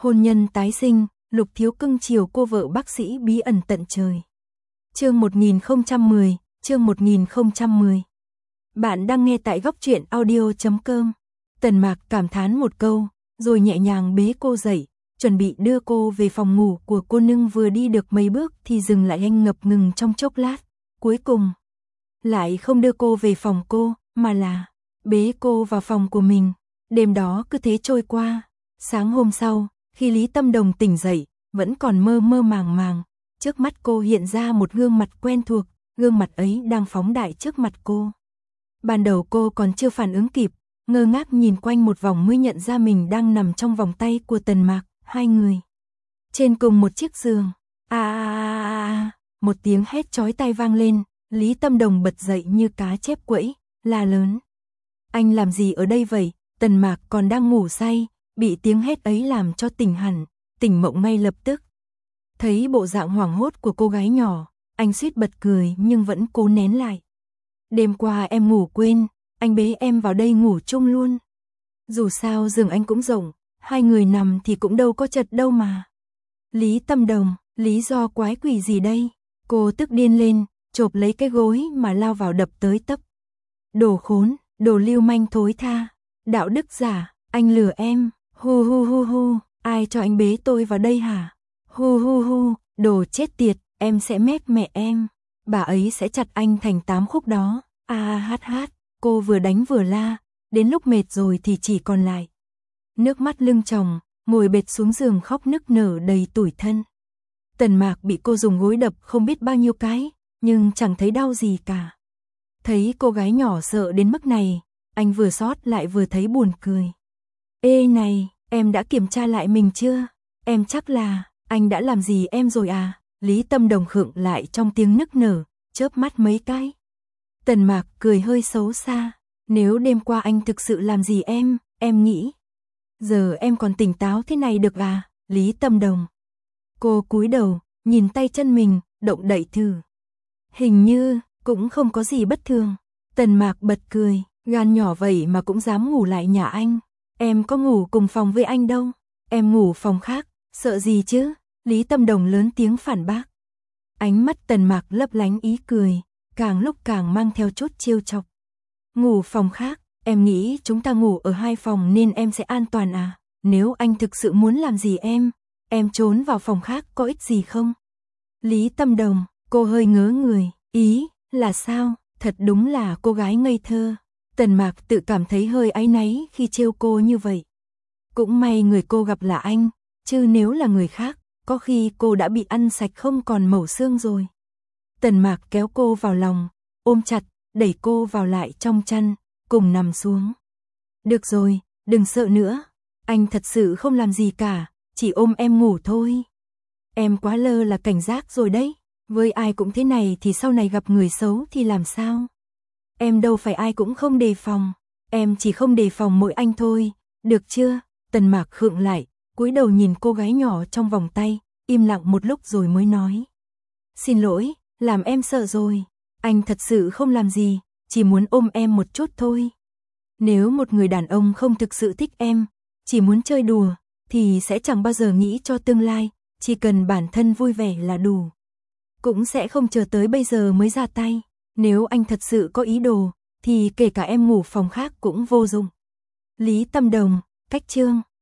Hôn nhân tái sinh, Lục Thiếu cưng chiều cô vợ bác sĩ bí ẩn tận trời. Chương 1010, chương 1010. Bạn đang nghe tại góc truyện audio.com. Tần Mạc cảm thán một câu, rồi nhẹ nhàng bế cô dậy, chuẩn bị đưa cô về phòng ngủ của cô nương. Vừa đi được mấy bước thì dừng lại, anh ngập ngừng trong chốc lát, cuối cùng lại không đưa cô về phòng cô, mà là bế cô vào phòng của mình. Đêm đó cứ thế trôi qua. Sáng hôm sau, khi Lý Tâm Đồng tỉnh dậy, vẫn còn mơ mơ màng màng, trước mắt cô hiện ra một gương mặt quen thuộc, gương mặt ấy đang phóng đại trước mặt cô. Ban đầu cô còn chưa phản ứng kịp, ngơ ngác nhìn quanh một vòng mới nhận ra mình đang nằm trong vòng tay của Tần Mạc, hai người trên cùng một chiếc giường. Một tiếng hét chói tai vang lên, Lý Tâm Đồng bật dậy như cá chép quẫy, la lớn: "Anh làm gì ở đây vậy?" Tần Mạc còn đang ngủ say, bị tiếng hét ấy làm cho tỉnh hẳn, tỉnh mộng ngay lập tức. Thấy bộ dạng hoảng hốt của cô gái nhỏ, anh suýt bật cười nhưng vẫn cố nén lại. "Đêm qua em ngủ quên, anh bế em vào đây ngủ chung luôn. Dù sao giường anh cũng rộng, hai người nằm thì cũng đâu có chật đâu mà." Lý Tâm Đồng, lý do quái quỷ gì đây? Cô tức điên lên, chộp lấy cái gối mà lao vào đập tới tấp. "Đồ khốn, đồ lưu manh thối tha, đạo đức giả, anh lừa em, hu hu hu hu, ai cho anh bế tôi vào đây hả? Hu hu hu, đồ chết tiệt, em sẽ mép mẹ em, bà ấy sẽ chặt anh thành 8 khúc đó." Hát, cô vừa đánh vừa la, đến lúc mệt rồi thì chỉ còn lại nước mắt lưng tròng, ngồi bệt xuống giường khóc nức nở đầy tủi thân. Tần Mạc bị cô dùng gối đập không biết bao nhiêu cái, nhưng chẳng thấy đau gì cả. Thấy cô gái nhỏ sợ đến mức này, anh vừa xót lại vừa thấy buồn cười. "Ê này, em đã kiểm tra lại mình chưa? Em chắc là anh đã làm gì em rồi à?" Lý Tâm Đồng khựng lại trong tiếng nức nở, chớp mắt mấy cái. Tần Mạc cười hơi xấu xa: "Nếu đêm qua anh thực sự làm gì em nghĩ giờ em còn tỉnh táo thế này được à?" Lý Tâm Đồng. Cô cúi đầu, nhìn tay chân mình, động đậy thử. Hình như cũng không có gì bất thường. Tần Mạc bật cười: "Gan nhỏ vậy mà cũng dám ngủ lại nhà anh. Em có ngủ cùng phòng với anh đâu, em ngủ phòng khác, sợ gì chứ?" Lý Tâm Đồng lớn tiếng phản bác. Ánh mắt Tần Mạc lấp lánh ý cười, càng lúc càng mang theo chút trêu chọc. "Ngủ phòng khác, em nghĩ chúng ta ngủ ở hai phòng nên em sẽ an toàn à? Nếu anh thực sự muốn làm gì em trốn vào phòng khác có ích gì không?" Lý Tâm Đồng, cô hơi ngớ người, ý là sao? Thật đúng là cô gái ngây thơ. Tần Mạc tự cảm thấy hơi áy náy khi trêu cô như vậy. Cũng may người cô gặp là anh, chứ nếu là người khác, có khi cô đã bị ăn sạch không còn mẩu xương rồi. Tần Mạc kéo cô vào lòng, ôm chặt, đẩy cô vào lại trong chăn, cùng nằm xuống. "Được rồi, đừng sợ nữa, anh thật sự không làm gì cả, chỉ ôm em ngủ thôi. Em quá lơ là cảnh giác rồi đấy, với ai cũng thế này thì sau này gặp người xấu thì làm sao? Em đâu phải ai cũng không đề phòng, em chỉ không đề phòng mỗi anh thôi, được chưa?" Tần Mạc khựng lại, cúi đầu nhìn cô gái nhỏ trong vòng tay, im lặng một lúc rồi mới nói: "Xin lỗi, làm em sợ rồi, anh thật sự không làm gì, chỉ muốn ôm em một chút thôi. Nếu một người đàn ông không thực sự thích em, chỉ muốn chơi đùa, thì sẽ chẳng bao giờ nghĩ cho tương lai, chỉ cần bản thân vui vẻ là đủ. Cũng sẽ không chờ tới bây giờ mới ra tay. Nếu anh thật sự có ý đồ, thì kể cả em ngủ phòng khác cũng vô dụng." Lý Tâm Đồng, cách chương